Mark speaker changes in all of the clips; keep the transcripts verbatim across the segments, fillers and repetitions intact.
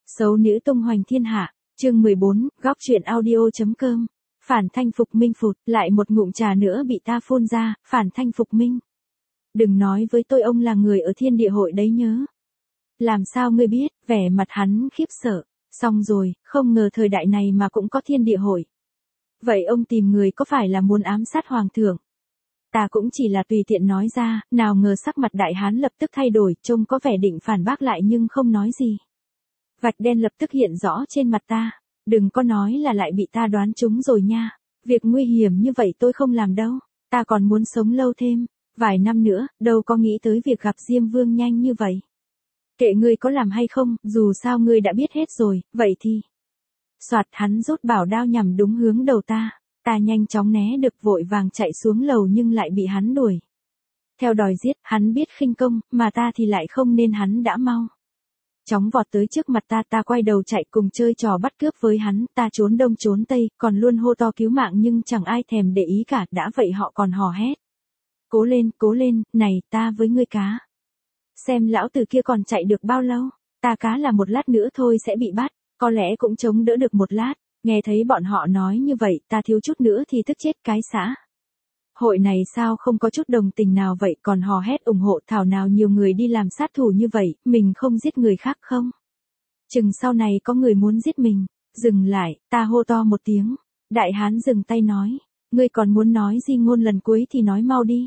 Speaker 1: Xấu nữ tung hoành thiên hạ, chương mười bốn, góc truyện audio.com. Phản thanh phục minh phụt, lại một ngụm trà nữa bị ta phun ra, phản thanh phục minh. Đừng nói với tôi ông là người ở thiên địa hội đấy nhớ. Làm sao ngươi biết, vẻ mặt hắn khiếp sợ. Xong rồi, không ngờ thời đại này mà cũng có thiên địa hội. Vậy ông tìm người có phải là muốn ám sát hoàng thượng? Ta cũng chỉ là tùy tiện nói ra, nào ngờ sắc mặt đại hán lập tức thay đổi, trông có vẻ định phản bác lại nhưng không nói gì. Vạch đen lập tức hiện rõ trên mặt ta. Đừng có nói là lại bị ta đoán trúng rồi nha. Việc nguy hiểm như vậy tôi không làm đâu. Ta còn muốn sống lâu thêm. Vài năm nữa, đâu có nghĩ tới việc gặp Diêm Vương nhanh như vậy. Kệ ngươi có làm hay không, dù sao ngươi đã biết hết rồi, vậy thì. Soạt hắn rút bảo đao nhằm đúng hướng đầu ta. Ta nhanh chóng né được vội vàng chạy xuống lầu nhưng lại bị hắn đuổi. Theo đòi giết, hắn biết khinh công, mà ta thì lại không nên hắn đã mau. Chóng vọt tới trước mặt ta, ta quay đầu chạy cùng chơi trò bắt cướp với hắn, ta trốn đông trốn tây, còn luôn hô to cứu mạng nhưng chẳng ai thèm để ý cả, đã vậy họ còn hò hét. Cố lên, cố lên, này, ta với ngươi cá. Xem lão tử kia còn chạy được bao lâu, ta cá là một lát nữa thôi sẽ bị bắt, có lẽ cũng chống đỡ được một lát, nghe thấy bọn họ nói như vậy, ta thiếu chút nữa thì tức chết cái xã. Hội này sao không có chút đồng tình nào vậy, còn hò hét ủng hộ, thảo nào nhiều người đi làm sát thủ như vậy, mình không giết người khác không? Chừng sau này có người muốn giết mình, dừng lại, ta hô to một tiếng, đại hán dừng tay nói, ngươi còn muốn nói di ngôn lần cuối thì nói mau đi.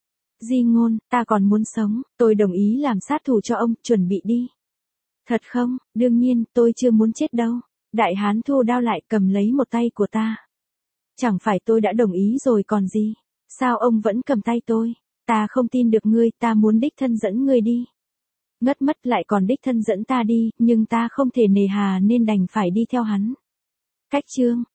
Speaker 1: Di ngôn, ta còn muốn sống, tôi đồng ý làm sát thủ cho ông, chuẩn bị đi. Thật không, đương nhiên, tôi chưa muốn chết đâu. Đại hán thu đao lại cầm lấy một tay của ta. Chẳng phải tôi đã đồng ý rồi còn gì. Sao ông vẫn cầm tay tôi? Ta không tin được ngươi, ta muốn đích thân dẫn ngươi đi. Ngất mất lại còn đích thân dẫn ta đi, nhưng ta không thể nề hà nên đành phải đi theo hắn. Cách chương,